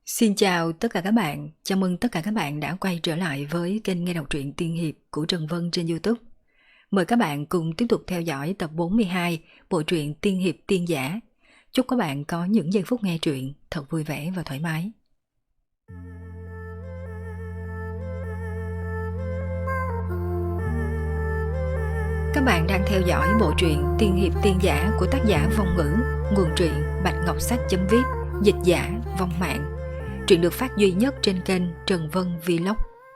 Xin chào tất cả các bạn, chào mừng tất cả các bạn đã quay trở lại với kênh nghe đọc truyện tiên hiệp của Trần Vân trên YouTube. Mời các bạn cùng tiếp tục theo dõi tập 42 bộ truyện tiên hiệp tiên giả. Chúc các bạn có những giây phút nghe truyện thật vui vẻ và thoải mái. Các bạn đang theo dõi bộ truyện tiên hiệp tiên giả của tác giả Vong Ngữ, nguồn truyện Bạch Ngọc Sách.vip, dịch giả Vong Mạng. Truyện được phát duy nhất trên kênh Trần Vân Vlog.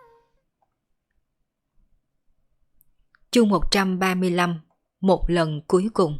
Chương 135, một lần cuối cùng.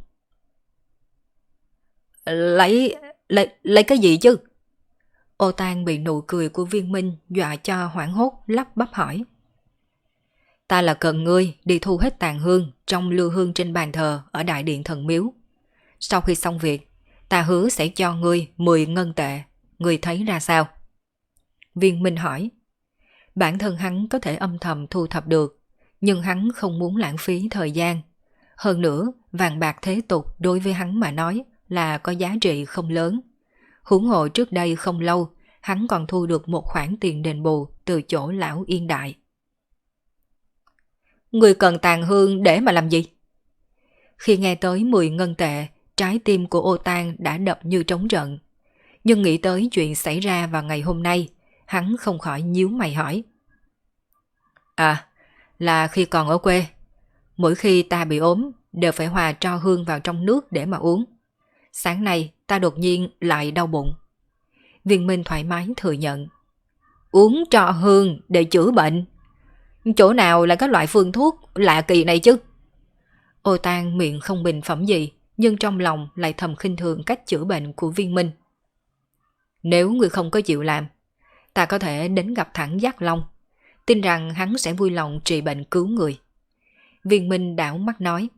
Lấy cái gì chứ? Ô Tang bị nụ cười của Viên Minh dọa cho hoảng hốt, lắp bắp hỏi. Ta là cần ngươi đi thu hết tàn hương trong lưu hương trên bàn thờ ở đại điện thần miếu. Sau khi xong việc, ta hứa sẽ cho ngươi 10 ngân tệ. Ngươi thấy ra sao? Viên Minh hỏi. Bản thân hắn có thể âm thầm thu thập được, nhưng hắn không muốn lãng phí thời gian. Hơn nữa, vàng bạc thế tục đối với hắn mà nói là có giá trị không lớn. Huống hồ trước đây không lâu, hắn còn thu được một khoản tiền đền bù từ chỗ lão Yên Đại. Người cần tàn hương để mà làm gì? Khi nghe tới 10 ngân tệ, trái tim của Ô Tang đã đập như trống trận. Nhưng nghĩ tới chuyện xảy ra vào ngày hôm nay, hắn không khỏi nhíu mày hỏi. À, là khi còn ở quê, mỗi khi ta bị ốm đều phải hòa tro hương vào trong nước để mà uống. Sáng nay ta đột nhiên lại đau bụng. Viên Minh thoải mái thừa nhận. Uống tro hương để chữa bệnh? Chỗ nào là các loại phương thuốc lạ kỳ này chứ? Ô Tang miệng không bình phẩm gì, nhưng trong lòng lại thầm khinh thường cách chữa bệnh của Viên Minh. Nếu người không có chịu làm, ta có thể đến gặp thẳng Giác Long, tin rằng hắn sẽ vui lòng trị bệnh cứu người. Viên Minh đảo mắt nói.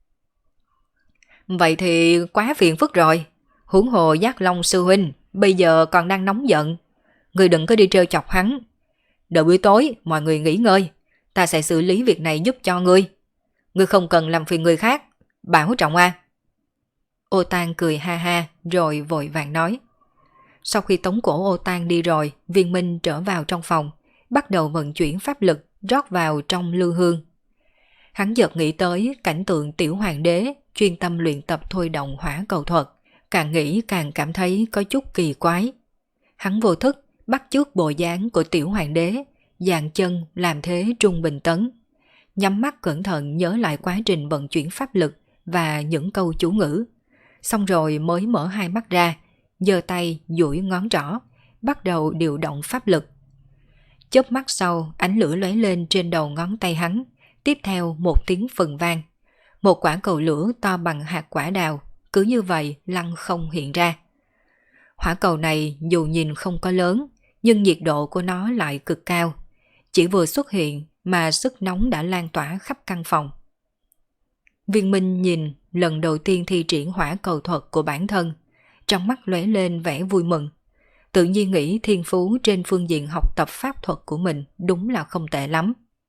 Vậy thì quá phiền phức rồi. Huống hồ Giác Long sư huynh bây giờ còn đang nóng giận. Người đừng có đi trêu chọc hắn. Đợi buổi tối mọi người nghỉ ngơi, ta sẽ xử lý việc này giúp cho ngươi. Ngươi không cần làm phiền người khác, bảo trọng a. Ô Tang cười ha ha rồi vội vàng nói. Sau khi tống cổ Ô Tang đi rồi, Viên Minh trở vào trong phòng, bắt đầu vận chuyển pháp lực rót vào trong lưu hương. Hắn chợt nghĩ tới cảnh tượng tiểu hoàng đế chuyên tâm luyện tập thôi động hỏa cầu thuật, càng nghĩ càng cảm thấy có chút kỳ quái. Hắn vô thức bắt chước bộ dáng của tiểu hoàng đế, dàn chân làm thế trung bình tấn, nhắm mắt cẩn thận nhớ lại quá trình vận chuyển pháp lực và những câu chú ngữ, xong rồi mới mở hai mắt ra, giơ tay duỗi ngón trỏ, bắt đầu điều động pháp lực. Chớp mắt sau, ánh lửa lóe lên trên đầu ngón tay hắn, tiếp theo một tiếng phừng vang. Một quả cầu lửa to bằng hạt quả đào, cứ như vậy lăng không hiện ra. Hỏa cầu này dù nhìn không có lớn, nhưng nhiệt độ của nó lại cực cao. Chỉ vừa xuất hiện mà sức nóng đã lan tỏa khắp căn phòng. Viên Minh nhìn lần đầu tiên thi triển hỏa cầu thuật của bản thân, trong mắt lóe lên vẻ vui mừng. Tự nhiên nghĩ thiên phú trên phương diện học tập pháp thuật của mình đúng là không tệ lắm.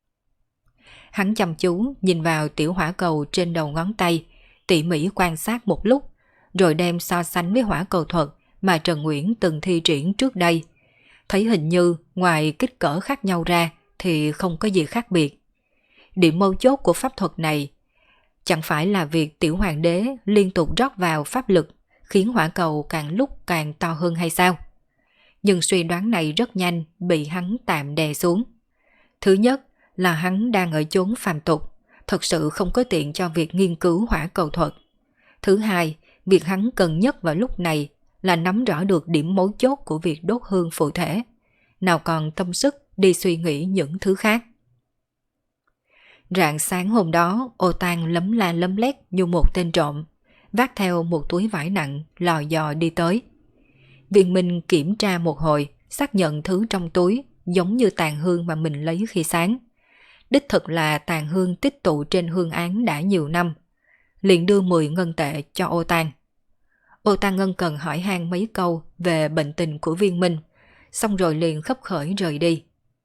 Hắn chăm chú nhìn vào tiểu hỏa cầu trên đầu ngón tay, tỉ mỉ quan sát một lúc, rồi đem so sánh với hỏa cầu thuật mà Trần Nguyễn từng thi triển trước đây. Thấy hình như ngoài kích cỡ khác nhau ra thì không có gì khác biệt. Điểm mấu chốt của pháp thuật này chẳng phải là việc tiểu hoàng đế liên tục rót vào pháp lực khiến hỏa cầu càng lúc càng to hơn hay sao? Nhưng suy đoán này rất nhanh bị hắn tạm đè xuống. Thứ nhất là hắn đang ở chốn phàm tục, thật sự không có tiện cho việc nghiên cứu hỏa cầu thuật. Thứ hai, việc hắn cần nhất vào lúc này là nắm rõ được điểm mấu chốt của việc đốt hương phụ thể, nào còn tâm sức đi suy nghĩ những thứ khác. Rạng sáng hôm đó, Ô Tang lấm la lấm lét như một tên trộm, vác theo một túi vải nặng lò dò đi tới. Viên Minh kiểm tra một hồi, xác nhận thứ trong túi giống như tàn hương mà mình lấy khi sáng. Đích thực là tàn hương tích tụ trên hương án đã nhiều năm. Liền đưa 10 ngân tệ cho Ô Tang. Ô Tang ngân cần hỏi han mấy câu về bệnh tình của Viên Minh, xong rồi liền khấp khởi rời đi.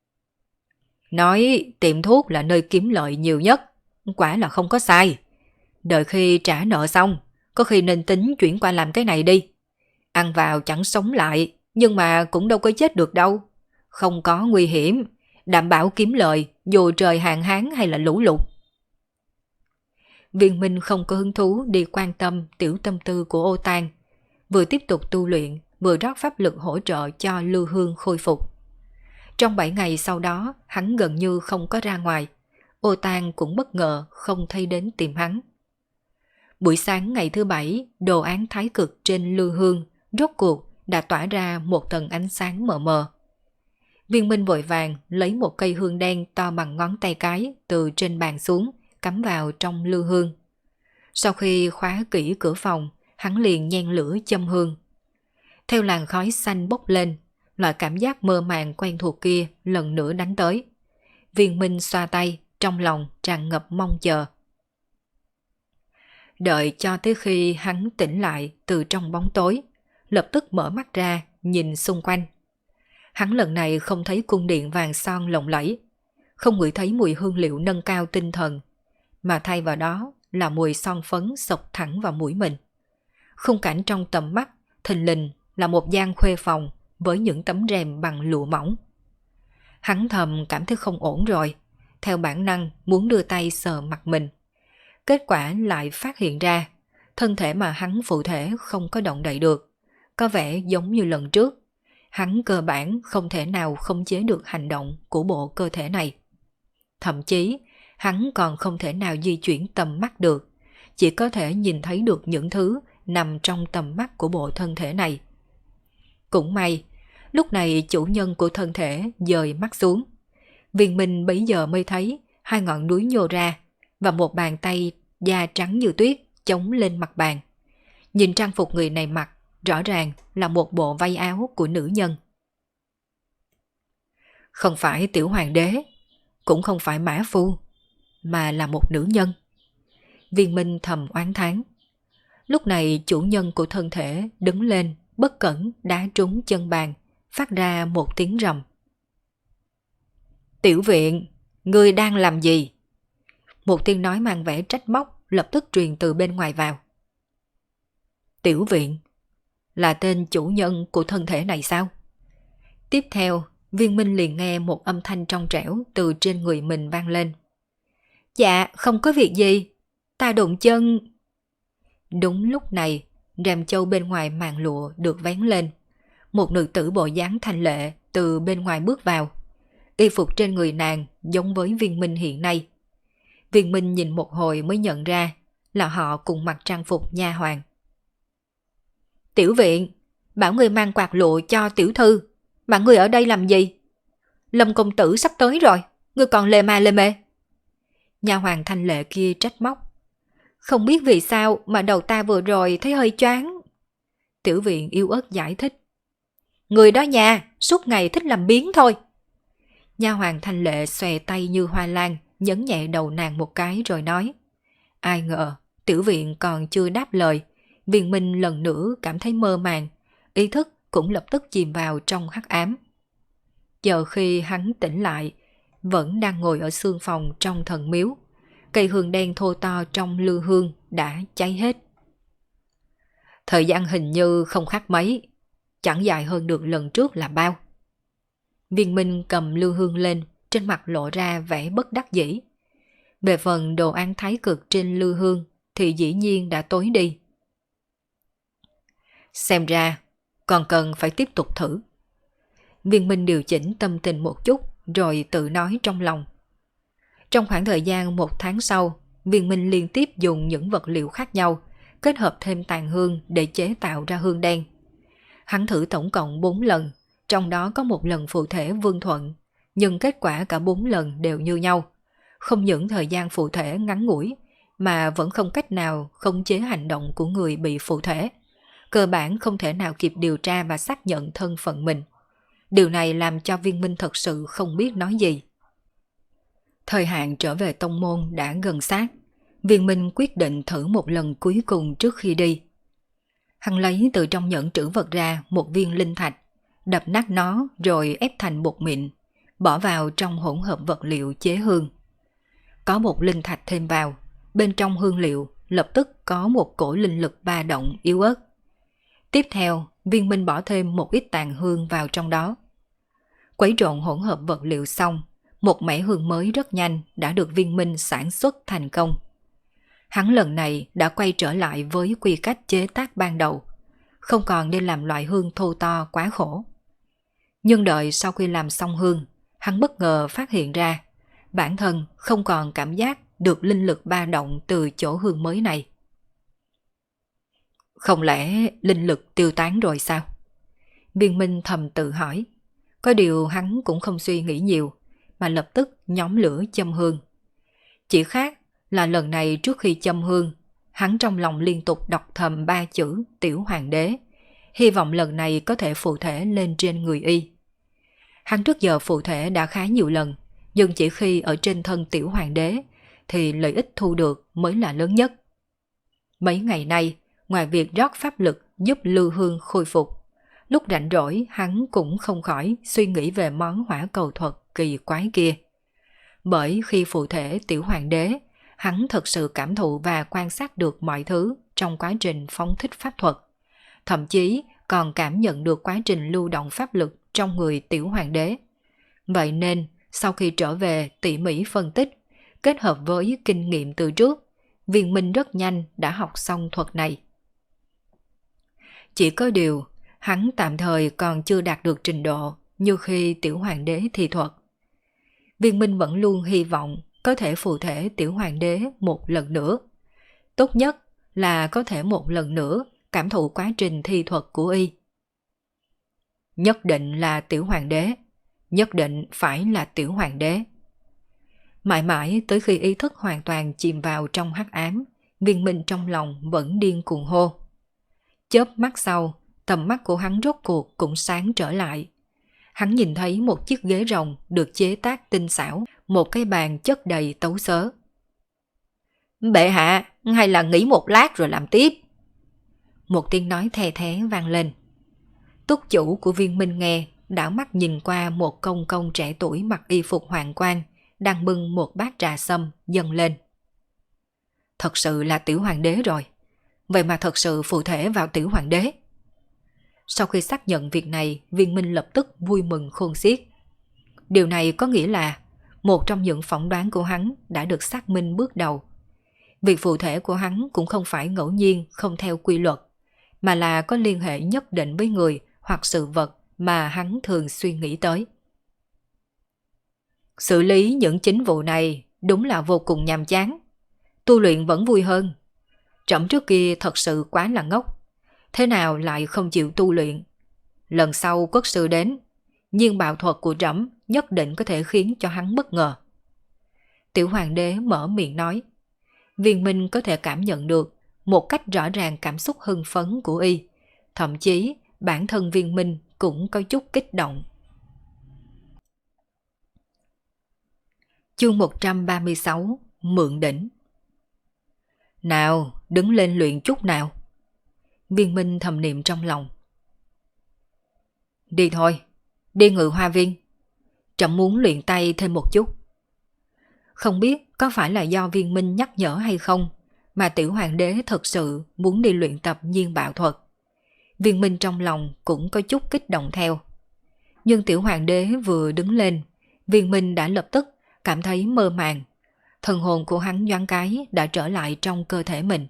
Nói tiệm thuốc là nơi kiếm lợi nhiều nhất, quả là không có sai. Đợi khi trả nợ xong, có khi nên tính chuyển qua làm cái này đi. Ăn vào chẳng sống lại, Nhưng mà cũng đâu có chết được đâu. Không có nguy hiểm, đảm bảo kiếm lời dù trời hạn hán hay là lũ lụt. Viên Minh không có hứng thú đi quan tâm tiểu tâm tư của Ô Tang, vừa tiếp tục tu luyện, vừa rót pháp lực hỗ trợ cho Lưu Hương khôi phục. Trong 7 ngày sau đó, hắn gần như không có ra ngoài. Ô Tang cũng bất ngờ không thấy đến tìm hắn. Buổi sáng ngày thứ 7, đồ án thái cực trên Lưu Hương rốt cuộc đã tỏa ra một tầng ánh sáng mờ mờ. Viên Minh vội vàng lấy một cây hương đen to bằng ngón tay cái từ trên bàn xuống, cắm vào trong Lưu Hương. Sau khi khóa kỹ cửa phòng, hắn liền nhen lửa châm hương. Theo làn khói xanh bốc lên, loại cảm giác mơ màng quen thuộc kia lần nữa đánh tới. Viên Minh xoa tay, trong lòng tràn ngập mong chờ. Đợi cho tới khi hắn tỉnh lại từ trong bóng tối, lập tức mở mắt ra, nhìn xung quanh. Hắn lần này không thấy cung điện vàng son lộng lẫy, không ngửi thấy mùi hương liệu nâng cao tinh thần, mà thay vào đó là mùi son phấn xộc thẳng vào mũi mình. Khung cảnh trong tầm mắt, thình lình là một gian khuê phòng với những tấm rèm bằng lụa mỏng. Hắn thầm cảm thấy không ổn rồi, theo bản năng muốn đưa tay sờ mặt mình. Kết quả lại phát hiện ra, thân thể mà hắn phụ thể không có động đậy được, có vẻ giống như lần trước. Hắn cơ bản không thể nào khống chế được hành động của bộ cơ thể này. Thậm chí, hắn còn không thể nào di chuyển tầm mắt được, chỉ có thể nhìn thấy được những thứ nằm trong tầm mắt của bộ thân thể này. Cũng may, lúc này chủ nhân của thân thể dời mắt xuống. Viên Minh bấy giờ mới thấy hai ngọn núi nhô ra và một bàn tay da trắng như tuyết chống lên mặt bàn. Nhìn trang phục người này mặc, rõ ràng là một bộ váy áo của nữ nhân. Không phải tiểu hoàng đế, cũng không phải mã phu, mà là một nữ nhân. Viên Minh thầm oán thán. Lúc này chủ nhân của thân thể đứng lên, bất cẩn đá trúng chân bàn, phát ra một tiếng rầm. Tiểu Viện, ngươi đang làm gì? Một tiếng nói mang vẻ trách móc lập tức truyền từ bên ngoài vào. Tiểu Viện là tên chủ nhân của thân thể này sao? Tiếp theo, Viên Minh liền nghe một âm thanh trong trẻo từ trên người mình vang lên. Dạ, không có việc gì, ta đụng chân. Đúng lúc này, rèm châu bên ngoài màn lụa được vén lên. Một nữ tử bộ dáng thanh lệ từ bên ngoài bước vào. Y phục trên người nàng giống với Viên Minh hiện nay. Viên Minh nhìn một hồi mới nhận ra là họ cùng mặc trang phục nha hoàn. Tiểu Viện, bảo người mang quạt lụa cho tiểu thư, mà người ở đây làm gì? Lâm công tử sắp tới rồi, người còn lề mà lề mề. Nha hoàn thanh lệ kia trách móc. Không biết vì sao mà đầu ta vừa rồi thấy hơi choáng. Tiểu Viện yếu ớt giải thích. Người đó nha, suốt ngày thích làm biếng thôi. Nha hoàn thanh lệ xòe tay như hoa lan, nhấn nhẹ đầu nàng một cái rồi nói. Ai ngờ, Tiểu Viện còn chưa đáp lời, Viên Minh lần nữa cảm thấy mơ màng, ý thức cũng lập tức chìm vào trong hắc ám. Giờ khi hắn tỉnh lại, vẫn đang ngồi ở xương phòng trong thần miếu, cây hương đen thô to trong lư hương đã cháy hết. Thời gian hình như không khác mấy, chẳng dài hơn được lần trước là bao. Viên Minh cầm lư hương lên, trên mặt lộ ra vẻ bất đắc dĩ. Về phần đồ án thái cực trên lư hương thì dĩ nhiên đã tối đi. Xem ra, còn cần phải tiếp tục thử. Viên Minh điều chỉnh tâm tình một chút rồi tự nói trong lòng. Trong khoảng thời gian 1 tháng sau, Viên Minh liên tiếp dùng những vật liệu khác nhau, kết hợp thêm tàn hương để chế tạo ra hương đen. Hắn thử tổng cộng 4 lần, trong đó có 1 lần phụ thể vương thuận, nhưng kết quả cả 4 lần đều như nhau. Không những thời gian phụ thể ngắn ngủi, mà vẫn không cách nào khống chế hành động của người bị phụ thể. Cơ bản không thể nào kịp điều tra và xác nhận thân phận mình. Điều này làm cho Viên Minh thật sự không biết nói gì. Thời hạn trở về tông môn đã gần sát. Viên Minh quyết định thử một lần cuối cùng trước khi đi. Hắn lấy từ trong nhẫn trữ vật ra một viên linh thạch, đập nát nó rồi ép thành bột mịn, bỏ vào trong hỗn hợp vật liệu chế hương. Có một linh thạch thêm vào, bên trong hương liệu lập tức có một cổ linh lực ba động yếu ớt. Tiếp theo, Viên Minh bỏ thêm một ít tàn hương vào trong đó. Quấy trộn hỗn hợp vật liệu xong, một mẻ hương mới rất nhanh đã được Viên Minh sản xuất thành công. Hắn lần này đã quay trở lại với quy cách chế tác ban đầu, không còn đi làm loại hương thô to quá khổ. Nhưng đợi sau khi làm xong hương, hắn bất ngờ phát hiện ra bản thân không còn cảm giác được linh lực ba động từ chỗ hương mới này. Không lẽ linh lực tiêu tán rồi sao? Viên Minh thầm tự hỏi. Có điều hắn cũng không suy nghĩ nhiều, mà lập tức nhóm lửa châm hương. Chỉ khác là lần này trước khi châm hương, hắn trong lòng liên tục đọc thầm 3 chữ Tiểu Hoàng đế, hy vọng lần này có thể phụ thể lên trên người y. Hắn trước giờ phụ thể đã khá nhiều lần, nhưng chỉ khi ở trên thân Tiểu Hoàng đế thì lợi ích thu được mới là lớn nhất. Mấy ngày nay, ngoài việc rót pháp lực giúp Lưu Hương khôi phục, lúc rảnh rỗi hắn cũng không khỏi suy nghĩ về món hỏa cầu thuật kỳ quái kia. Bởi khi phụ thể Tiểu Hoàng đế, hắn thật sự cảm thụ và quan sát được mọi thứ trong quá trình phóng thích pháp thuật. Thậm chí còn cảm nhận được quá trình lưu động pháp lực trong người Tiểu Hoàng đế. Vậy nên, sau khi trở về tỉ mỉ phân tích, kết hợp với kinh nghiệm từ trước, Viên Minh rất nhanh đã học xong thuật này. Chỉ có điều, hắn tạm thời còn chưa đạt được trình độ như khi Tiểu Hoàng đế thi thuật. Viên Minh vẫn luôn hy vọng có thể phụ thể Tiểu Hoàng đế một lần nữa. Tốt nhất là có thể một lần nữa cảm thụ quá trình thi thuật của y. Nhất định là Tiểu Hoàng đế, nhất định phải là Tiểu Hoàng đế. Mãi mãi tới khi ý thức hoàn toàn chìm vào trong hắc ám, Viên Minh trong lòng vẫn điên cuồng hô. Chớp mắt sau, tầm mắt của hắn rốt cuộc cũng sáng trở lại. Hắn nhìn thấy một chiếc ghế rồng được chế tác tinh xảo, một cái bàn chất đầy tấu xớ. Bệ hạ, hay là nghỉ một lát rồi làm tiếp? Một tiếng nói the thé vang lên. Túc chủ của Viên Minh nghe, đảo mắt nhìn qua một công công trẻ tuổi mặc y phục hoàng quan, đang bưng một bát trà sâm dâng lên. Thật sự là Tiểu Hoàng đế rồi. Vậy mà thật sự phụ thể vào Tiểu Hoàng đế. Sau khi xác nhận việc này, Viên Minh lập tức vui mừng khôn xiết. Điều này có nghĩa là một trong những phỏng đoán của hắn đã được xác minh bước đầu. Việc phụ thể của hắn cũng không phải ngẫu nhiên không theo quy luật, mà là có liên hệ nhất định với người hoặc sự vật mà hắn thường suy nghĩ tới. Xử lý những chính vụ này đúng là vô cùng nhàm chán. Tu luyện vẫn vui hơn. Trẫm trước kia thật sự quá là ngốc. Thế nào lại không chịu tu luyện? Lần sau quốc sư đến, nhiên bạo thuật của trẫm nhất định có thể khiến cho hắn bất ngờ. Tiểu Hoàng đế mở miệng nói. Viên Minh có thể cảm nhận được một cách rõ ràng cảm xúc hưng phấn của y. Thậm chí bản thân Viên Minh cũng có chút kích động. Chương 136 Mượn đỉnh. Nào, đứng lên luyện chút nào. Viên Minh thầm niệm trong lòng. Đi thôi, đi Ngự Hoa Viên. Trẫm muốn luyện tay thêm một chút. Không biết có phải là do Viên Minh nhắc nhở hay không, mà Tiểu Hoàng đế thật sự muốn đi luyện tập nhiên bạo thuật. Viên Minh trong lòng cũng có chút kích động theo. Nhưng Tiểu Hoàng đế vừa đứng lên, Viên Minh đã lập tức cảm thấy mơ màng. Thần hồn của hắn nhoáng cái đã trở lại trong cơ thể mình.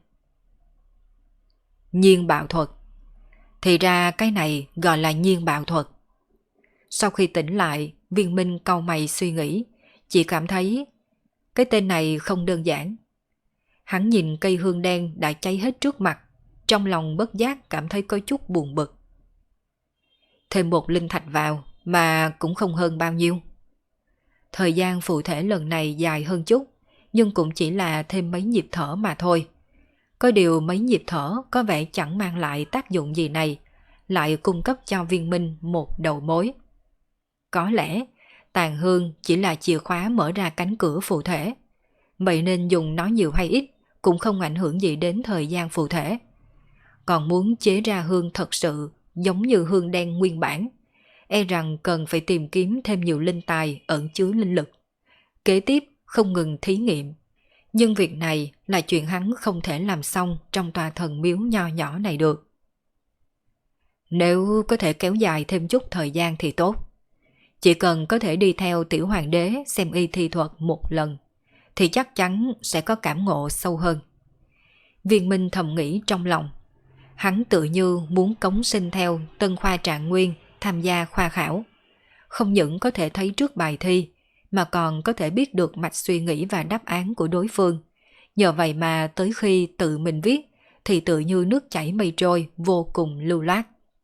Nhiên bạo thuật. Thì ra cái này gọi là nhiên bạo thuật. Sau khi tỉnh lại, Viên Minh cau mày suy nghĩ, chỉ cảm thấy cái tên này không đơn giản. Hắn nhìn cây hương đen đã cháy hết trước mặt, trong lòng bất giác cảm thấy có chút buồn bực. Thêm một linh thạch vào mà cũng không hơn bao nhiêu. Thời gian phụ thể lần này dài hơn chút, nhưng cũng chỉ là thêm mấy nhịp thở mà thôi. Có điều mấy nhịp thở có vẻ chẳng mang lại tác dụng gì này, lại cung cấp cho Viên Minh một đầu mối. Có lẽ tàn hương chỉ là chìa khóa mở ra cánh cửa phụ thể, vậy nên dùng nó nhiều hay ít cũng không ảnh hưởng gì đến thời gian phụ thể. Còn muốn chế ra hương thật sự giống như hương đen nguyên bản, e rằng cần phải tìm kiếm thêm nhiều linh tài ẩn chứa linh lực. Kế tiếp không ngừng thí nghiệm. Nhưng việc này là chuyện hắn không thể làm xong trong tòa thần miếu nho nhỏ này được. Nếu có thể kéo dài thêm chút thời gian thì tốt. Chỉ cần có thể đi theo tiểu hoàng đế xem y thi thuật một lần, thì chắc chắn sẽ có cảm ngộ sâu hơn. Viên Minh thầm nghĩ trong lòng. Hắn tự như muốn cống sinh theo Tân Khoa Trạng Nguyên tham gia khoa khảo. Không những có thể thấy trước bài thi, mà còn có thể biết được mạch suy nghĩ và đáp án của đối phương. Nhờ vậy mà tới khi tự mình viết, thì tự như nước chảy mây trôi, vô cùng lưu loát.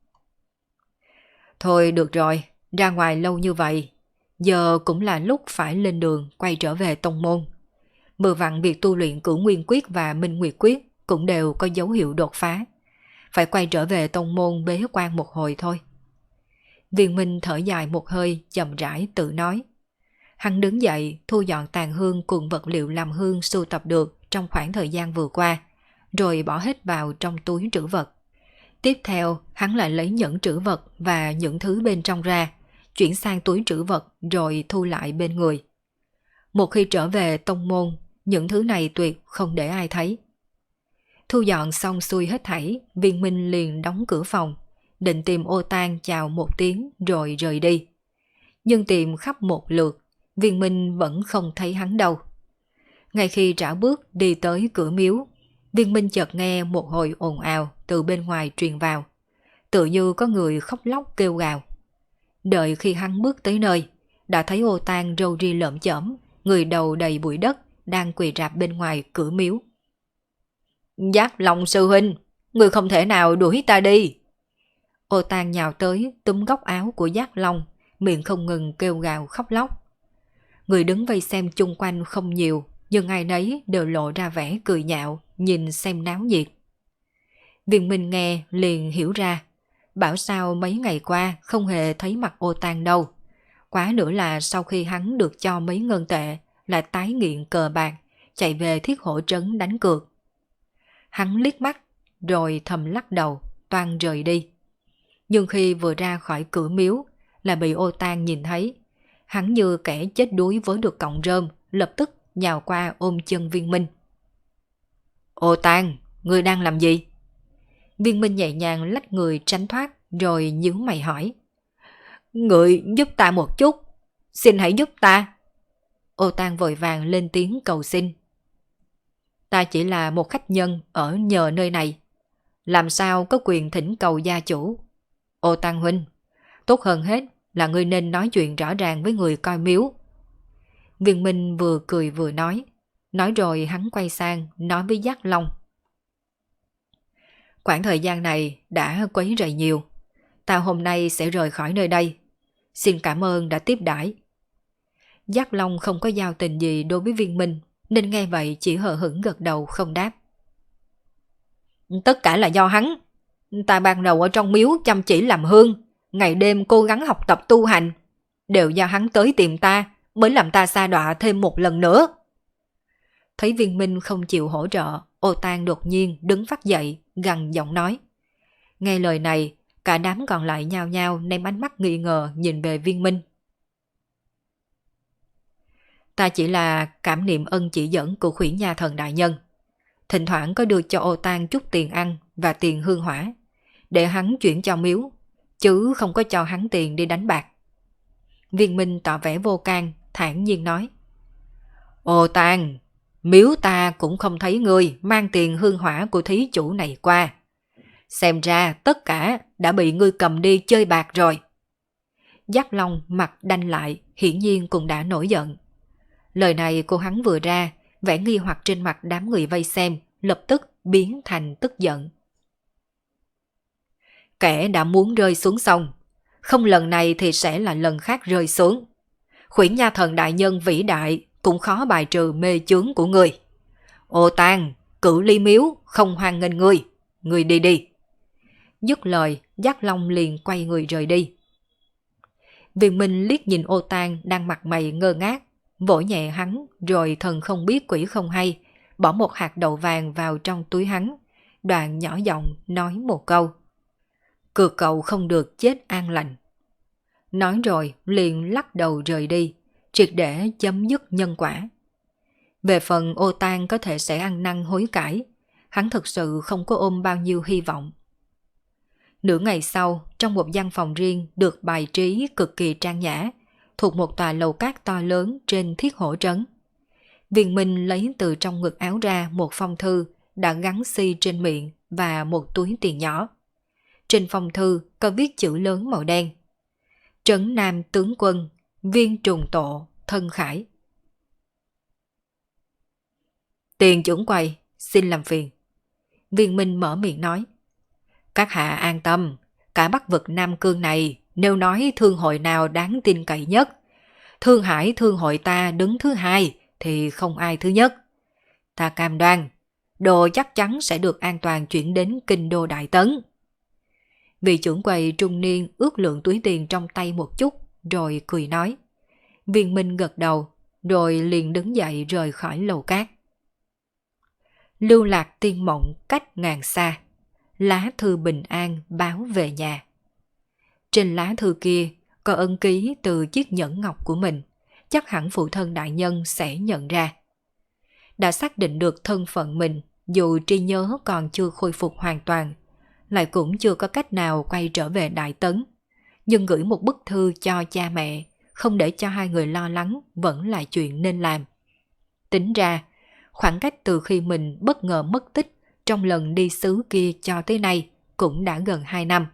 Thôi được rồi, ra ngoài lâu như vậy, giờ cũng là lúc phải lên đường quay trở về tông môn. Vừa vặn việc tu luyện Cửu Nguyên Quyết và Minh Nguyệt Quyết cũng đều có dấu hiệu đột phá. Phải quay trở về tông môn bế quan một hồi thôi. Viên Minh thở dài một hơi, chậm rãi tự nói. Hắn đứng dậy, thu dọn tàn hương cùng vật liệu làm hương sưu tập được trong khoảng thời gian vừa qua, rồi bỏ hết vào trong túi trữ vật. Tiếp theo, hắn lại lấy nhẫn trữ vật và những thứ bên trong ra, chuyển sang túi trữ vật rồi thu lại bên người. Một khi trở về tông môn, những thứ này tuyệt không để ai thấy. Thu dọn xong xuôi hết thảy, Viên Minh liền đóng cửa phòng, định tìm Ô Tang chào một tiếng rồi rời đi. Nhưng tìm khắp một lượt, Viên Minh vẫn không thấy hắn đâu. Ngay khi rảo bước đi tới cửa miếu, Viên Minh chợt nghe một hồi ồn ào từ bên ngoài truyền vào. Tự như có người khóc lóc kêu gào. Đợi khi hắn bước tới nơi, đã thấy Ô Tang râu ria lởm chởm, người đầu đầy bụi đất, đang quỳ rạp bên ngoài cửa miếu. Giác Long sư huynh, người không thể nào đuổi ta đi. Ô Tang nhào tới túm góc áo của Giác Long, miệng không ngừng kêu gào khóc lóc. Người đứng vây xem chung quanh không nhiều, nhưng ai nấy đều lộ ra vẻ cười nhạo, nhìn xem náo nhiệt. Viên Minh nghe liền hiểu ra, bảo sao mấy ngày qua không hề thấy mặt Ô Tang đâu. Quá nữa là sau khi hắn được cho mấy ngân tệ, lại tái nghiện cờ bạc, chạy về Thiết Hổ Trấn đánh cược. Hắn liếc mắt, rồi thầm lắc đầu, toan rời đi. Nhưng khi vừa ra khỏi cửa miếu, là bị Ô Tang nhìn thấy. Hắn như kẻ chết đuối với được cọng rơm, lập tức nhào qua ôm chân Viên Minh. Ô Tang, ngươi đang làm gì? Viên Minh nhẹ nhàng lách người tránh thoát, rồi nhíu mày hỏi. Ngươi giúp ta một chút, xin hãy giúp ta. Ô Tang vội vàng lên tiếng cầu xin. Ta chỉ là một khách nhân ở nhờ nơi này, làm sao có quyền thỉnh cầu gia chủ. Ô Tang huynh, tốt hơn hết là ngươi nên nói chuyện rõ ràng với người coi miếu. Viên Minh vừa cười vừa nói rồi hắn quay sang nói với Giác Long. Khoảng thời gian này đã quấy rầy nhiều, ta hôm nay sẽ rời khỏi nơi đây. Xin cảm ơn đã tiếp đãi. Giác Long không có giao tình gì đối với Viên Minh, nên nghe vậy chỉ hờ hững gật đầu không đáp. Tất cả là do hắn. Ta ban đầu ở trong miếu chăm chỉ làm hương, ngày đêm cố gắng học tập tu hành, đều do hắn tới tìm ta mới làm ta sa đọa thêm một lần nữa. Thấy Viên Minh không chịu hỗ trợ, Ô Tang đột nhiên đứng phát dậy, gằn giọng nói. Nghe lời này, cả đám còn lại nhao nhao ném ánh mắt nghi ngờ nhìn về Viên Minh. Ta chỉ là cảm niệm ân chỉ dẫn của Khuyển Nha Thần đại nhân, thỉnh thoảng có đưa cho Ô Tang chút tiền ăn và tiền hương hỏa, để hắn chuyển cho miếu, chứ không có cho hắn tiền đi đánh bạc. Viên Minh tỏ vẻ vô can, thản nhiên nói. Ô Tang, miếu ta cũng không thấy ngươi mang tiền hương hỏa của thí chủ này qua. Xem ra tất cả đã bị ngươi cầm đi chơi bạc rồi. Giác Long mặt đanh lại, hiển nhiên cũng đã nổi giận. Lời này của hắn vừa ra, vẻ nghi hoặc trên mặt đám người vây xem lập tức biến thành tức giận. Kẻ đã muốn rơi xuống sông, không lần này thì sẽ là lần khác rơi xuống. Khuyển Nha Thần đại nhân vĩ đại cũng khó bài trừ mê chướng của ngươi. Ô Tang, Cửu Ly miếu không hoan nghênh ngươi, ngươi đi đi. Dứt lời, Giác Long liền quay người rời đi. Viên Minh liếc nhìn Ô Tang đang mặt mày ngơ ngác, vỗ nhẹ hắn rồi thần không biết quỷ không hay, bỏ một hạt đậu vàng vào trong túi hắn, đoạn nhỏ giọng nói một câu. Cược cậu không được chết an lành. Nói rồi liền lắc đầu rời đi, triệt để chấm dứt nhân quả. Về phần Ô Tang có thể sẽ ăn năn hối cải, hắn thực sự không có ôm bao nhiêu hy vọng. Nửa ngày sau, trong một gian phòng riêng được bài trí cực kỳ trang nhã, thuộc một tòa lầu cát to lớn trên Thiết Hổ Trấn. Viên Minh lấy từ trong ngực áo ra một phong thư đã gắn xi trên miệng và một túi tiền nhỏ. Trên phong thư có viết chữ lớn màu đen: Trấn Nam tướng quân, Viên Trùng Tộ, Thân Khải. Tiền trưởng quầy, xin làm phiền. Viên Minh mở miệng nói. Các hạ an tâm, cả Bắc vực Nam Cương này nếu nói thương hội nào đáng tin cậy nhất, Thương Hải thương hội ta đứng thứ hai thì không ai thứ nhất. Ta cam đoan, đồ chắc chắn sẽ được an toàn chuyển đến kinh đô Đại Tấn. Vị trưởng quầy trung niên ước lượng túi tiền trong tay một chút rồi cười nói. Viên Minh gật đầu rồi liền đứng dậy rời khỏi lầu cát. Lưu lạc tiên mộng cách ngàn xa, lá thư bình an báo về nhà. Trên lá thư kia có ấn ký từ chiếc nhẫn ngọc của mình, chắc hẳn phụ thân đại nhân sẽ nhận ra. Đã xác định được thân phận mình, dù trí nhớ còn chưa khôi phục hoàn toàn, lại cũng chưa có cách nào quay trở về Đại Tấn, nhưng gửi một bức thư cho cha mẹ, không để cho hai người lo lắng vẫn là chuyện nên làm. Tính ra, khoảng cách từ khi mình bất ngờ mất tích trong lần đi xứ kia cho tới nay cũng đã gần 2 năm.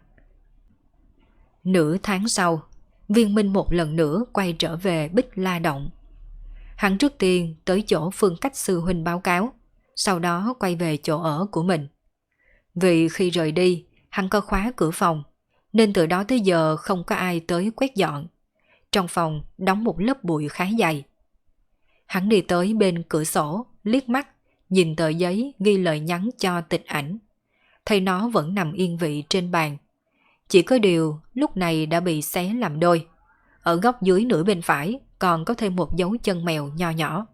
Nửa tháng sau, Viên Minh một lần nữa quay trở về Bích La Động. Hắn trước tiên tới chỗ Phương Cách sư huynh báo cáo, sau đó quay về chỗ ở của mình. Vì khi rời đi, hắn có khóa cửa phòng, nên từ đó tới giờ không có ai tới quét dọn. Trong phòng đóng một lớp bụi khá dày. Hắn đi tới bên cửa sổ, liếc mắt, nhìn tờ giấy ghi lời nhắn cho Tịch Ảnh. Thấy nó vẫn nằm yên vị trên bàn. Chỉ có điều lúc này đã bị xé làm đôi. Ở góc dưới nửa bên phải còn có thêm một dấu chân mèo nho nhỏ.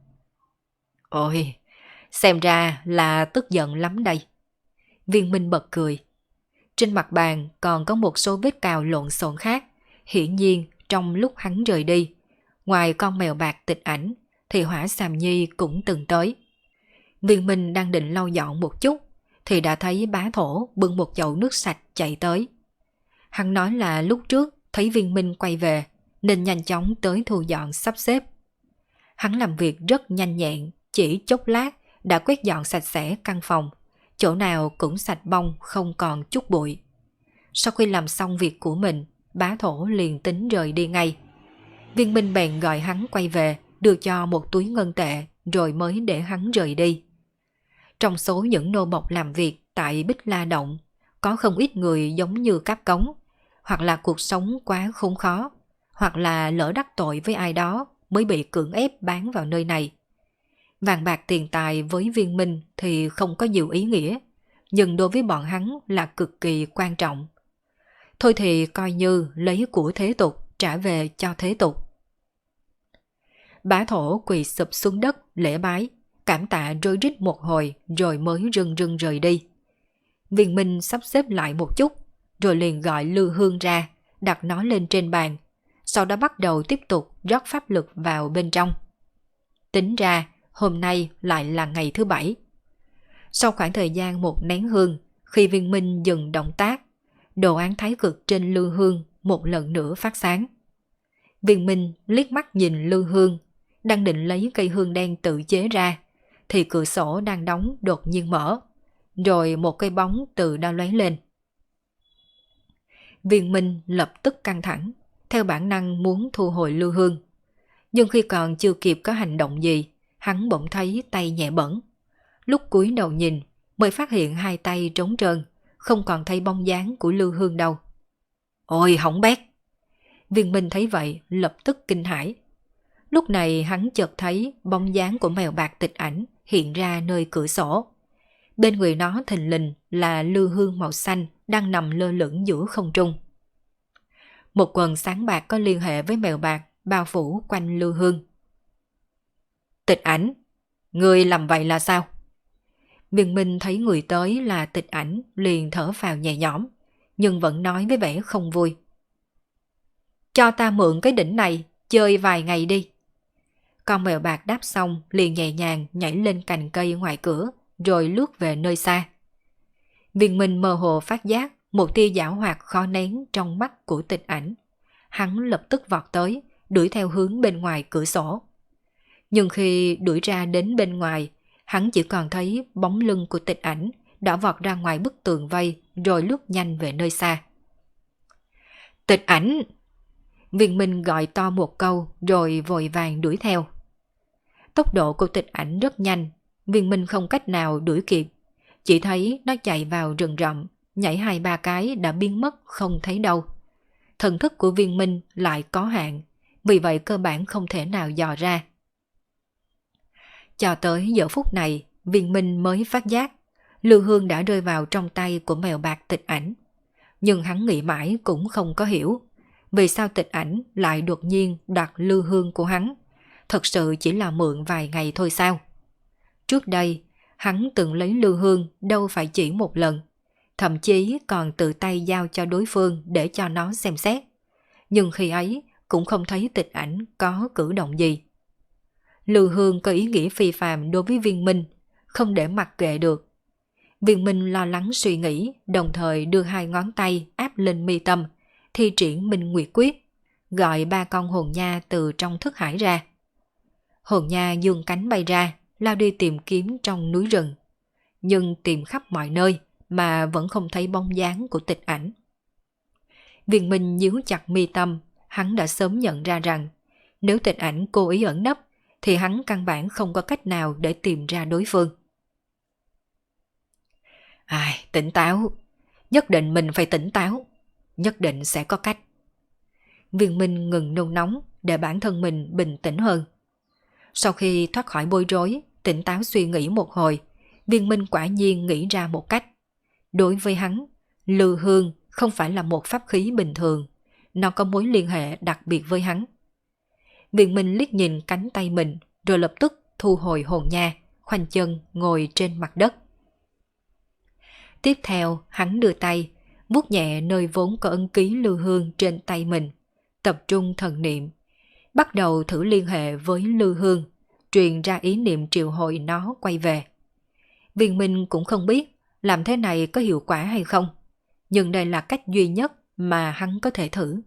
Ôi, xem ra là tức giận lắm đây. Viên Minh bật cười. Trên mặt bàn còn có một số vết cào lộn xộn khác. Hiển nhiên trong lúc hắn rời đi, ngoài con mèo bạc Tịch Ảnh thì Hỏa Xàm Nhi cũng từng tới. Viên Minh đang định lau dọn một chút thì đã thấy bá thổ bưng một chậu nước sạch chạy tới. Hắn nói là lúc trước thấy Viên Minh quay về nên nhanh chóng tới thu dọn sắp xếp. Hắn làm việc rất nhanh nhẹn, chỉ chốc lát đã quét dọn sạch sẽ căn phòng, chỗ nào cũng sạch bong không còn chút bụi. Sau khi làm xong việc của mình, bá thổ liền tính rời đi ngay. Viên Minh bèn gọi hắn quay về, đưa cho một túi ngân tệ rồi mới để hắn rời đi. Trong số những nô bộc làm việc tại Bích La Động, có không ít người giống như Cáp Cống, hoặc là cuộc sống quá khốn khó, hoặc là lỡ đắc tội với ai đó mới bị cưỡng ép bán vào nơi này. Vàng bạc tiền tài với Viên Minh thì không có nhiều ý nghĩa, nhưng đối với bọn hắn là cực kỳ quan trọng. Thôi thì coi như lấy của thế tục trả về cho thế tục. Bá thổ quỳ sụp xuống đất lễ bái, cảm tạ rối rít một hồi rồi mới rưng rưng rời đi. Viên Minh sắp xếp lại một chút, rồi liền gọi Lư Hương ra, đặt nó lên trên bàn, sau đó bắt đầu tiếp tục rót pháp lực vào bên trong. Tính ra, hôm nay lại là ngày thứ 7. Sau khoảng thời gian một nén hương, khi Viên Minh dừng động tác, đồ án thái cực trên Lư Hương một lần nữa phát sáng. Viên Minh liếc mắt nhìn Lư Hương, đang định lấy cây hương đen tự chế ra, thì cửa sổ đang đóng đột nhiên mở, rồi một cây bóng từ đó lóe lên. Viên Minh lập tức căng thẳng, theo bản năng muốn thu hồi Lư Hương. Nhưng khi còn chưa kịp có hành động gì, hắn bỗng thấy tay nhẹ bẩn. Lúc cúi đầu nhìn, mới phát hiện hai tay trống trơn, không còn thấy bóng dáng của Lư Hương đâu. Ôi hỏng bét! Viên Minh thấy vậy lập tức kinh hãi. Lúc này hắn chợt thấy bóng dáng của mèo bạc Tịch Ảnh hiện ra nơi cửa sổ. Bên người nó thình lình là Lư Hương màu xanh đang nằm lơ lửng giữa không trung. Một quần sáng bạc có liên hệ với mèo bạc bao phủ quanh Lư Hương. Tịch Ảnh, ngươi làm vậy là sao? Viên Minh thấy người tới là Tịch Ảnh liền thở phào nhẹ nhõm, nhưng vẫn nói với vẻ không vui. Cho ta mượn cái đỉnh này, chơi vài ngày đi. Con mèo bạc đáp xong liền nhẹ nhàng nhảy lên cành cây ngoài cửa, rồi lướt về nơi xa. Viên Minh mơ hồ phát giác Một tia giảo hoạt khó nén trong mắt của Tịch Ảnh. Hắn lập tức vọt tới, đuổi theo hướng bên ngoài cửa sổ. Nhưng khi đuổi ra đến bên ngoài, hắn chỉ còn thấy bóng lưng của Tịch Ảnh đã vọt ra ngoài bức tường vây rồi lướt nhanh về nơi xa. Tịch Ảnh! Viên Minh gọi to một câu rồi vội vàng đuổi theo. Tốc độ của Tịch Ảnh rất nhanh, Viên Minh không cách nào đuổi kịp. Chỉ thấy nó chạy vào rừng rậm, nhảy 2-3 cái đã biến mất không thấy đâu. Thần thức của Viên Minh lại có hạn, vì vậy cơ bản không thể nào dò ra. Cho tới giờ phút này, Viên Minh mới phát giác Lưu Hương đã rơi vào trong tay của mèo bạc Tịch Ảnh. Nhưng hắn nghĩ mãi cũng không có hiểu vì sao Tịch Ảnh lại đột nhiên đoạt Lưu Hương của hắn. Thật sự chỉ là mượn vài ngày thôi sao? Trước đây, hắn từng lấy Lưu Hương đâu phải chỉ một lần, thậm chí còn tự tay giao cho đối phương để cho nó xem xét. Nhưng khi ấy cũng không thấy Tịch Ảnh có cử động gì. Lưu Hương có ý nghĩa phi phàm đối với Viên Minh, không để mặc kệ được. Viên Minh lo lắng suy nghĩ, đồng thời đưa 2 ngón tay áp lên mi tâm, thi triển Minh Nguyệt Quyết, gọi 3 con hồn nha từ trong thức hải ra. Hồn nha dương cánh bay ra, lao đi tìm kiếm trong núi rừng. Nhưng tìm khắp mọi nơi mà vẫn không thấy bóng dáng của Tịch Ảnh. Viên Minh nhíu chặt mi tâm, hắn đã sớm nhận ra rằng nếu Tịch Ảnh cố ý ẩn nấp thì hắn căn bản không có cách nào để tìm ra đối phương. Tỉnh táo, nhất định mình phải tỉnh táo, nhất định sẽ có cách. Viên Minh ngừng nôn nóng để bản thân mình bình tĩnh hơn. Sau khi thoát khỏi bối rối, tỉnh táo suy nghĩ một hồi, Viên Minh quả nhiên nghĩ ra một cách. Đối với hắn, Lưu Hương không phải là một pháp khí bình thường, nó có mối liên hệ đặc biệt với hắn. Viên Minh liếc nhìn cánh tay mình, rồi lập tức thu hồi hồn nha, khoanh chân ngồi trên mặt đất. Tiếp theo, hắn đưa tay, vuốt nhẹ nơi vốn có ấn ký Lưu Hương trên tay mình, tập trung thần niệm, bắt đầu thử liên hệ với Lưu Hương, truyền ra ý niệm triệu hồi nó quay về. Viên Minh cũng không biết làm thế này có hiệu quả hay không, nhưng đây là cách duy nhất mà hắn có thể thử.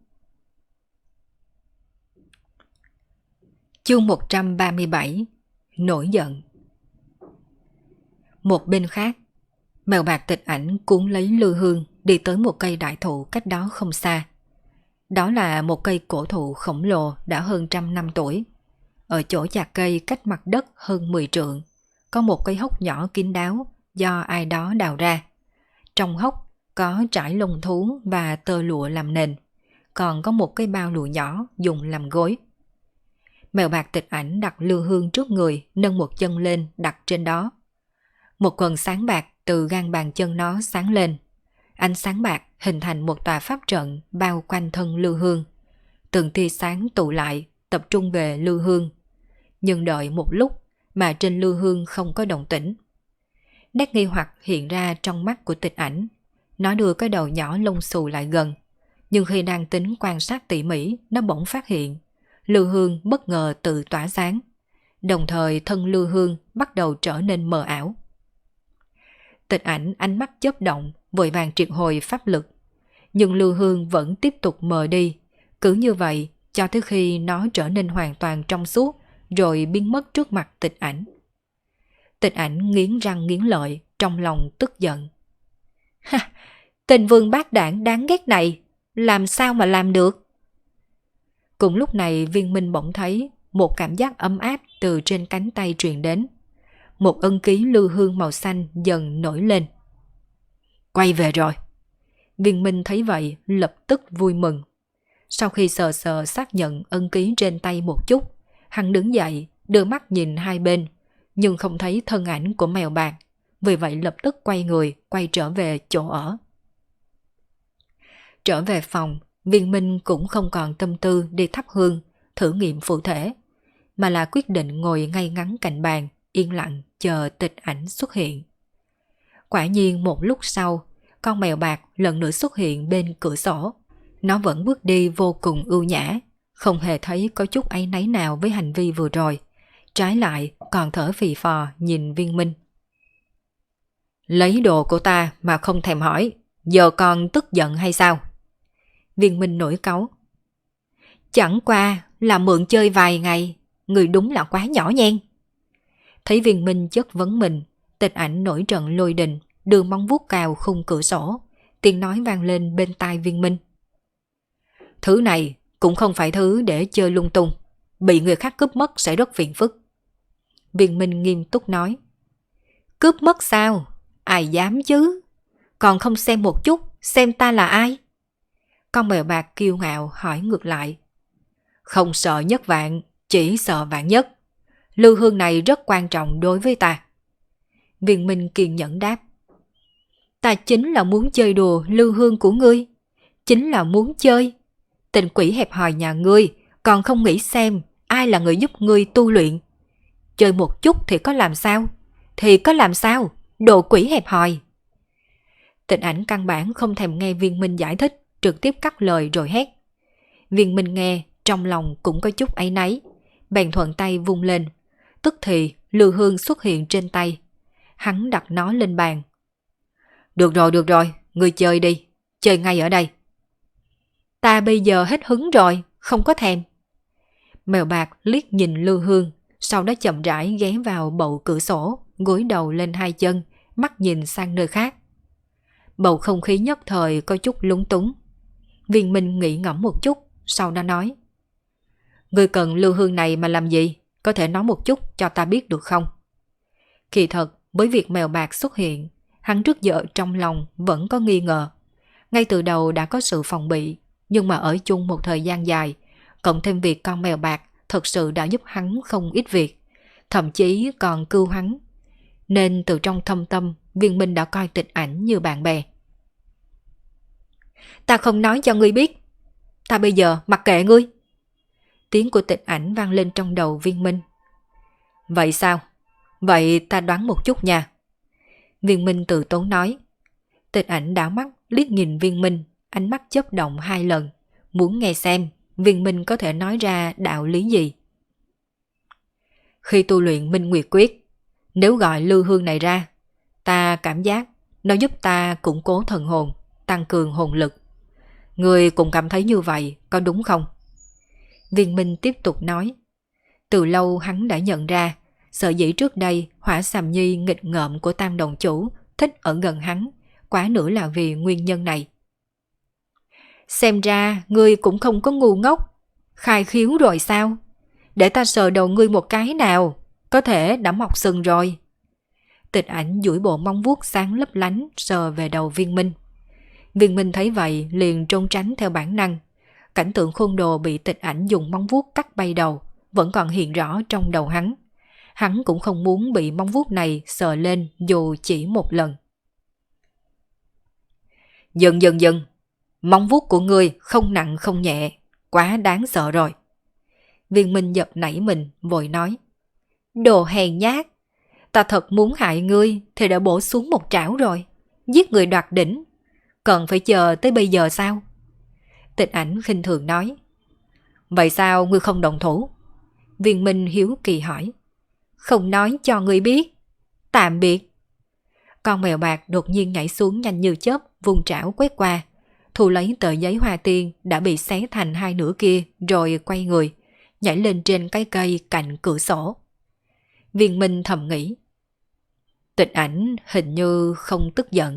Chương 137: Nổi giận. Một bên khác, mèo bạc Tịch Ảnh cuốn lấy Lưu Hương đi tới một cây đại thụ cách đó không xa. Đó là một cây cổ thụ khổng lồ đã hơn 100 năm tuổi. Ở chỗ chạc cây cách mặt đất hơn 10 trượng, có một cái hốc nhỏ kín đáo do ai đó đào ra. Trong hốc có trải lông thú và tơ lụa làm nền, còn có một cái bao lụa nhỏ dùng làm gối. Mèo bạc Tịch Ảnh đặt Lưu Hương trước người, nâng một chân lên đặt trên đó. Một quần sáng bạc từ gan bàn chân nó sáng lên. Ánh sáng bạc hình thành một tòa pháp trận bao quanh thân Lưu Hương. Từng tia sáng tụ lại, tập trung về Lưu Hương. Nhưng đợi một lúc mà trên Lưu Hương không có động tĩnh. Nét nghi hoặc hiện ra trong mắt của Tịch Ảnh. Nó đưa cái đầu nhỏ lông xù lại gần. Nhưng khi đang tính quan sát tỉ mỉ, nó bỗng phát hiện Lưu Hương bất ngờ tự tỏa sáng. Đồng thời thân Lưu Hương bắt đầu trở nên mờ ảo. Tịch Ảnh ánh mắt chớp động, vội vàng triệt hồi pháp lực. Nhưng Lưu Hương vẫn tiếp tục mờ đi. Cứ như vậy cho tới khi nó trở nên hoàn toàn trong suốt, rồi biến mất trước mặt Tịch Ảnh. Tịch Ảnh nghiến răng nghiến lợi, trong lòng tức giận. Ha! Tên vương bát đảng đáng ghét này, làm sao mà làm được? Cùng lúc này Viên Minh bỗng thấy một cảm giác ấm áp từ trên cánh tay truyền đến. Một ân ký Lưu Hương màu xanh dần nổi lên. Quay về rồi. Viên Minh thấy vậy lập tức vui mừng. Sau khi sờ sờ xác nhận ân ký trên tay một chút, hắn đứng dậy, đưa mắt nhìn hai bên, nhưng không thấy thân ảnh của mèo bạc, vì vậy lập tức quay người, quay trở về chỗ ở. Trở về phòng, Viên Minh cũng không còn tâm tư đi thắp hương, thử nghiệm phụ thể, mà là quyết định ngồi ngay ngắn cạnh bàn, yên lặng chờ Tịch Ảnh xuất hiện. Quả nhiên một lúc sau, con mèo bạc lần nữa xuất hiện bên cửa sổ. Nó vẫn bước đi vô cùng ưu nhã, không hề thấy có chút áy náy nào với hành vi vừa rồi. Trái lại còn thở phì phò nhìn Viên Minh. Lấy đồ của ta mà không thèm hỏi, Giờ còn tức giận hay sao? Viên Minh nổi cáu. Chẳng qua là mượn chơi vài ngày, người đúng là quá nhỏ nhen. Thấy Viên Minh chất vấn mình, Tịch Ảnh nổi trận lôi đình, đưa móng vuốt cào khung cửa sổ, tiếng nói vang lên bên tai Viên Minh. Thứ này cũng không phải thứ để chơi lung tung, bị người khác cướp mất sẽ rất phiền phức. Viên Minh nghiêm túc nói. Cướp mất sao? Ai dám chứ? Còn không xem một chút, xem ta là ai? Con mèo bạc kiêu ngạo hỏi ngược lại. Không sợ nhất vạn, chỉ sợ vạn nhất. Lưu hương này rất quan trọng đối với ta. Viên Minh kiên nhẫn đáp. Ta chính là muốn chơi đùa lưu hương của ngươi. Chính là muốn chơi. Tình quỷ hẹp hòi nhà ngươi còn không nghĩ xem ai là người giúp ngươi tu luyện. Chơi một chút thì có làm sao? Thì có làm sao? Đồ quỷ hẹp hòi. Tịch Ảnh căn bản không thèm nghe Viên Minh giải thích, trực tiếp cắt lời rồi hét. Viên Minh nghe, trong lòng cũng có chút áy náy, bèn thuận tay vung lên. Tức thì lưu hương xuất hiện trên tay. Hắn đặt nó lên bàn. Được rồi, ngươi chơi đi, chơi ngay ở đây. Ta bây giờ hết hứng rồi, không có thèm. Mèo bạc liếc nhìn lưu hương, sau đó chậm rãi ghé vào bậu cửa sổ, gối đầu lên hai chân, mắt nhìn sang nơi khác. Bầu không khí nhất thời có chút lúng túng. Viên Minh nghĩ ngẫm một chút, sau đó nói. Ngươi cần lưu hương này mà làm gì? Có thể nói một chút cho ta biết được không? Kỳ thật, với việc mèo bạc xuất hiện, hắn trước giờ trong lòng vẫn có nghi ngờ. Ngay từ đầu đã có sự phòng bị, nhưng mà ở chung một thời gian dài, cộng thêm việc con mèo bạc thật sự đã giúp hắn không ít việc, thậm chí còn cứu hắn. Nên từ trong thâm tâm, Viên Minh đã coi Tịch Ảnh như bạn bè. Ta không nói cho ngươi biết. Ta bây giờ mặc kệ ngươi. Tiếng của Tịch Ảnh vang lên trong đầu Viên Minh. Vậy sao? Vậy ta đoán một chút nha. Viên Minh từ tốn nói. Tịch Ảnh đảo mắt liếc nhìn Viên Minh, ánh mắt chớp động 2 lần, muốn nghe xem Viên Minh có thể nói ra đạo lý gì. Khi tu luyện Minh Nguyệt Quyết, nếu gọi lưu hương này ra, ta cảm giác nó giúp ta củng cố thần hồn, tăng cường hồn lực. Người cũng cảm thấy như vậy, có đúng không? Viên Minh tiếp tục nói. Từ lâu hắn đã nhận ra, sở dĩ trước đây Hỏa Sàm Nhi nghịch ngợm của Tam Đồng Chủ thích ở gần hắn, quá nữa là vì nguyên nhân này. Xem ra ngươi cũng không có ngu ngốc. Khai khiếu rồi sao? Để ta sờ đầu ngươi một cái nào, có thể đã mọc sừng rồi. Tịch Ảnh duỗi bộ móng vuốt sáng lấp lánh sờ về đầu Viên Minh. Viên Minh thấy vậy liền trốn tránh theo bản năng. Cảnh tượng khôn đồ bị Tịch Ảnh dùng móng vuốt cắt bay đầu vẫn còn hiện rõ trong đầu hắn. Hắn cũng không muốn bị móng vuốt này sờ lên dù chỉ một lần. Dần, móng vuốt của ngươi không nặng không nhẹ, quá đáng sợ rồi. Viên Minh giật nảy mình, vội nói. Đồ hèn nhát, ta thật muốn hại ngươi thì đã bổ xuống một trảo rồi, giết người đoạt đỉnh, cần phải chờ tới bây giờ sao? Tịch Ảnh khinh thường nói. Vậy sao ngươi không động thủ? Viên Minh hiếu kỳ hỏi. Không nói cho ngươi biết. Tạm biệt. Con mèo bạc đột nhiên nhảy xuống nhanh như chớp, vùng trảo quét qua, thu lấy tờ giấy hoa tiên đã bị xé thành hai nửa kia, rồi quay người, nhảy lên trên cái cây cạnh cửa sổ. Viên Minh thầm nghĩ. Tịch Ảnh hình như không tức giận.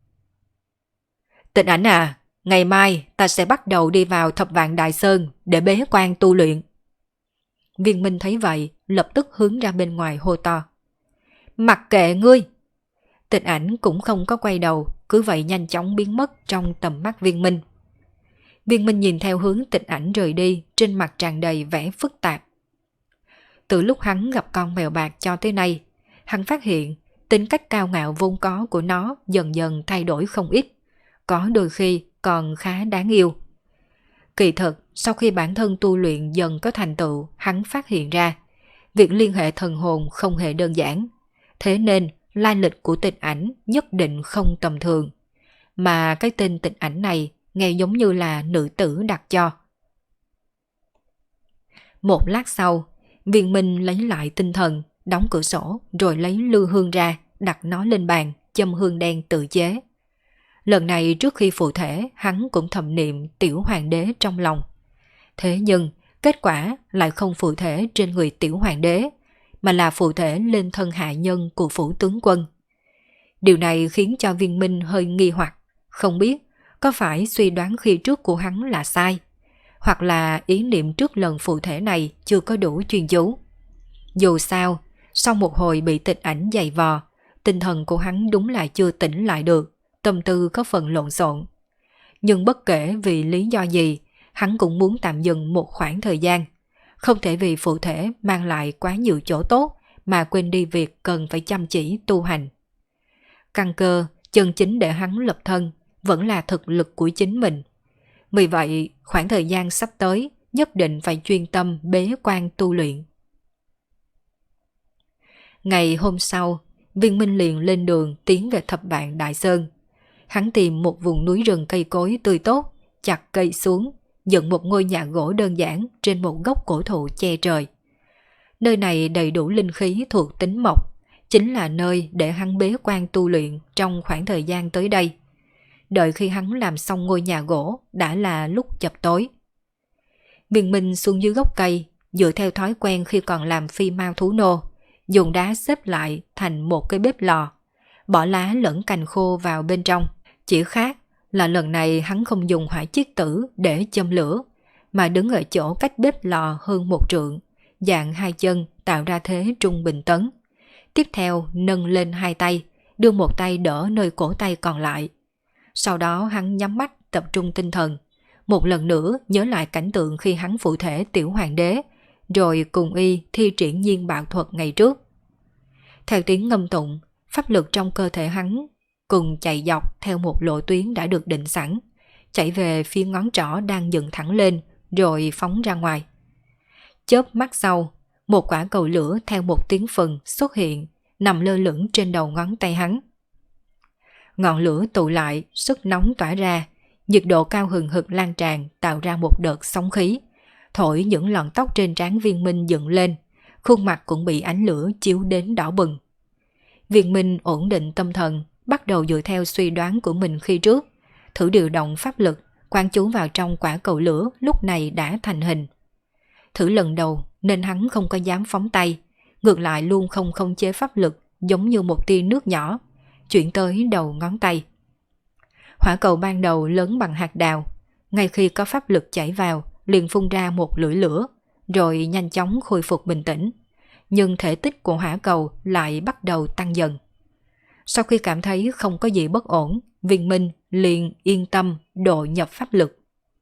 Tịch Ảnh à, ngày mai ta sẽ bắt đầu đi vào Thập Vạn Đại Sơn để bế quan tu luyện. Viên Minh thấy vậy, lập tức hướng ra bên ngoài hô to. Mặc kệ ngươi. Tịch Ảnh cũng không có quay đầu, cứ vậy nhanh chóng biến mất trong tầm mắt Viên Minh. Viên Minh nhìn theo hướng Tịch Ảnh rời đi, trên mặt tràn đầy vẻ phức tạp. Từ lúc hắn gặp con mèo bạc cho tới nay, hắn phát hiện tính cách cao ngạo vốn có của nó dần dần thay đổi không ít, có đôi khi còn khá đáng yêu. Kỳ thực, sau khi bản thân tu luyện dần có thành tựu, hắn phát hiện ra việc liên hệ thần hồn không hề đơn giản, thế nên lai lịch của Tịch Ảnh nhất định không tầm thường, mà cái tên Tịch Ảnh này nghe giống như là nữ tử đặt cho. Một lát sau, Viên Minh lấy lại tinh thần, đóng cửa sổ rồi lấy lưu hương ra, đặt nó lên bàn, châm hương đen tự chế. Lần này trước khi phụ thể, hắn cũng thầm niệm tiểu hoàng đế trong lòng. Thế nhưng, kết quả lại không phụ thể trên người tiểu hoàng đế, mà là phụ thể lên thân hạ nhân của phủ tướng quân. Điều này khiến cho Viên Minh hơi nghi hoặc, không biết có phải suy đoán khi trước của hắn là sai, hoặc là ý niệm trước lần phụ thể này chưa có đủ chuyên chú. Dù sao, sau một hồi bị tịch ảnh dày vò, tinh thần của hắn đúng là chưa tỉnh lại được, tâm tư có phần lộn xộn. Nhưng bất kể vì lý do gì, hắn cũng muốn tạm dừng một khoảng thời gian. Không thể vì phụ thể mang lại quá nhiều chỗ tốt mà quên đi việc cần phải chăm chỉ tu hành. Căn cơ, chân chính để hắn lập thân vẫn là thực lực của chính mình. Vì vậy, khoảng thời gian sắp tới nhất định phải chuyên tâm bế quan tu luyện. Ngày hôm sau, Viên Minh liền lên đường tiến về Thập Vạn Đại Sơn. Hắn tìm một vùng núi rừng cây cối tươi tốt, chặt cây xuống, dựng một ngôi nhà gỗ đơn giản trên một gốc cổ thụ che trời. Nơi này đầy đủ linh khí thuộc tính mộc, chính là nơi để hắn bế quan tu luyện trong khoảng thời gian tới đây. Đợi khi hắn làm xong ngôi nhà gỗ đã là lúc chập tối. Viên Minh xuống dưới gốc cây, dựa theo thói quen khi còn làm phi mao thú nô, dùng đá xếp lại thành một cái bếp lò, bỏ lá lẫn cành khô vào bên trong. Chỉ khác là lần này hắn không dùng hỏa chiết tử để châm lửa, mà đứng ở chỗ cách bếp lò hơn 1 trượng, dạng 2 chân tạo ra thế trung bình tấn. Tiếp theo nâng lên 2 tay, đưa một tay đỡ nơi cổ tay còn lại. Sau đó hắn nhắm mắt tập trung tinh thần, một lần nữa nhớ lại cảnh tượng khi hắn phụ thể tiểu hoàng đế, rồi cùng y thi triển nhiên bạo thuật ngày trước. Theo tiếng ngâm tụng, pháp lực trong cơ thể hắn cùng chạy dọc theo một lộ tuyến đã được định sẵn, chạy về phía ngón trỏ đang dựng thẳng lên rồi phóng ra ngoài. Chớp mắt sau, một quả cầu lửa theo một tiếng phừng xuất hiện, nằm lơ lửng trên đầu ngón tay hắn. Ngọn lửa tụ lại, sức nóng tỏa ra, nhiệt độ cao hừng hực lan tràn tạo ra một đợt sóng khí, thổi những lọn tóc trên trán Viên Minh dựng lên, khuôn mặt cũng bị ánh lửa chiếu đến đỏ bừng. Viên Minh ổn định tâm thần, bắt đầu dựa theo suy đoán của mình khi trước, thử điều động pháp lực, quan chú vào trong quả cầu lửa lúc này đã thành hình. Thử lần đầu nên hắn không có dám phóng tay, ngược lại luôn không khống chế pháp lực giống như một tia nước nhỏ, chuyển tới đầu ngón tay. Hỏa cầu ban đầu lớn bằng hạt đào, ngay khi có pháp lực chảy vào liền phun ra một lưỡi lửa, rồi nhanh chóng khôi phục bình tĩnh. Nhưng thể tích của hỏa cầu lại bắt đầu tăng dần. Sau khi cảm thấy không có gì bất ổn, Viên Minh liền yên tâm độ nhập pháp lực.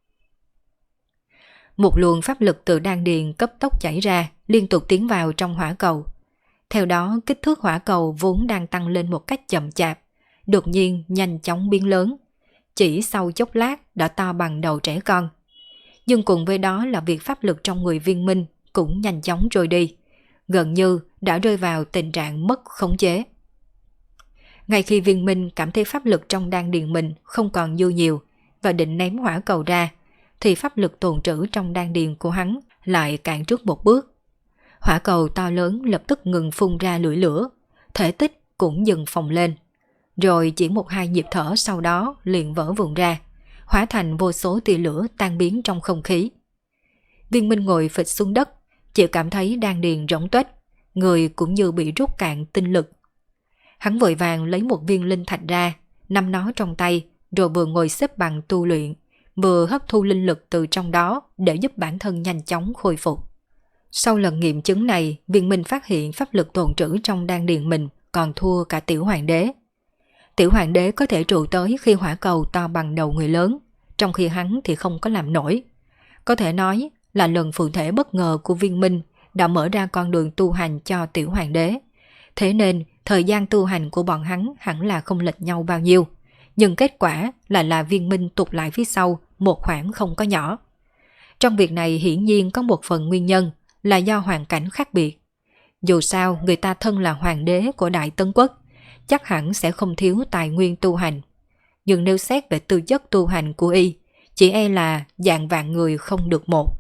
Một luồng pháp lực từ đan điền cấp tốc chảy ra, liên tục tiến vào trong hỏa cầu. Theo đó, kích thước hỏa cầu vốn đang tăng lên một cách chậm chạp, đột nhiên nhanh chóng biến lớn. Chỉ sau chốc lát đã to bằng đầu trẻ con. Nhưng cùng với đó là việc pháp lực trong người Viên Minh cũng nhanh chóng trôi đi, gần như đã rơi vào tình trạng mất khống chế. Ngay khi Viên Minh cảm thấy pháp lực trong đan điền mình không còn dư nhiều và định ném hỏa cầu ra, thì pháp lực tồn trữ trong đan điền của hắn lại cạn trước một bước. Hỏa cầu to lớn lập tức ngừng phun ra lưỡi lửa, thể tích cũng dừng phồng lên. Rồi chỉ 1-2 nhịp thở sau đó liền vỡ vụn ra, hóa thành vô số tia lửa tan biến trong không khí. Viên Minh ngồi phịch xuống đất, chỉ cảm thấy đan điền rỗng tuếch, người cũng như bị rút cạn tinh lực. Hắn vội vàng lấy một viên linh thạch ra, nắm nó trong tay, rồi vừa ngồi xếp bằng tu luyện, vừa hấp thu linh lực từ trong đó để giúp bản thân nhanh chóng khôi phục. Sau lần nghiệm chứng này, Viên Minh phát hiện pháp lực tồn trữ trong đan điền mình còn thua cả tiểu hoàng đế. Tiểu hoàng đế có thể trụ tới khi hỏa cầu to bằng đầu người lớn, trong khi hắn thì không có làm nổi. Có thể nói là lần phụ thể bất ngờ của Viên Minh đã mở ra con đường tu hành cho tiểu hoàng đế. Thế nên thời gian tu hành của bọn hắn hẳn là không lệch nhau bao nhiêu. Nhưng kết quả là Viên Minh tụt lại phía sau một khoảng không có nhỏ. Trong việc này hiển nhiên có một phần nguyên nhân là do hoàn cảnh khác biệt. Dù sao người ta thân là hoàng đế của Đại Tấn Quốc, chắc hẳn sẽ không thiếu tài nguyên tu hành. Nhưng nếu xét về tư chất tu hành của y, chỉ e là dạng vạn người không được một.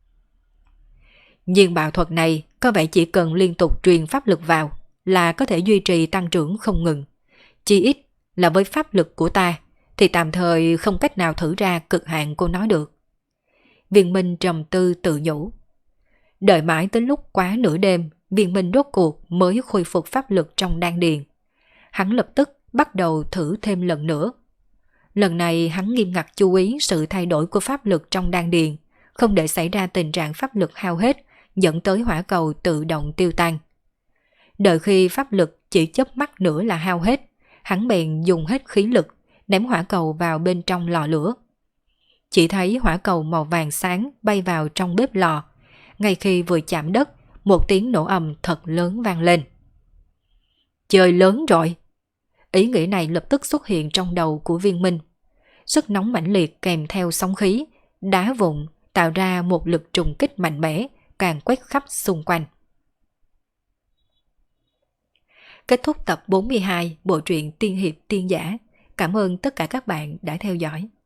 Nhưng bạo thuật này có vẻ chỉ cần liên tục truyền pháp lực vào là có thể duy trì tăng trưởng không ngừng. Chỉ ít là với pháp lực của ta thì tạm thời không cách nào thử ra cực hạn của nó được. Viên Minh trầm tư tự nhủ. Đợi mãi tới lúc quá nửa đêm, Viên Minh rốt cuộc mới khôi phục pháp lực trong đan điền. Hắn lập tức bắt đầu thử thêm lần nữa. Lần này hắn nghiêm ngặt chú ý sự thay đổi của pháp lực trong đan điền, không để xảy ra tình trạng pháp lực hao hết, dẫn tới hỏa cầu tự động tiêu tan. Đợi khi pháp lực chỉ chớp mắt nữa là hao hết, hắn bèn dùng hết khí lực, ném hỏa cầu vào bên trong lò lửa. Chỉ thấy hỏa cầu màu vàng sáng bay vào trong bếp lò. Ngay khi vừa chạm đất, một tiếng nổ ầm thật lớn vang lên. Trời lớn rồi! Ý nghĩ này lập tức xuất hiện trong đầu của Viên Minh. Sức nóng mãnh liệt kèm theo sóng khí, đá vụn tạo ra một lực trùng kích mạnh mẽ, càng quét khắp xung quanh. Kết thúc tập 42 bộ truyện Tiên Hiệp Tiên Giả. Cảm ơn tất cả các bạn đã theo dõi.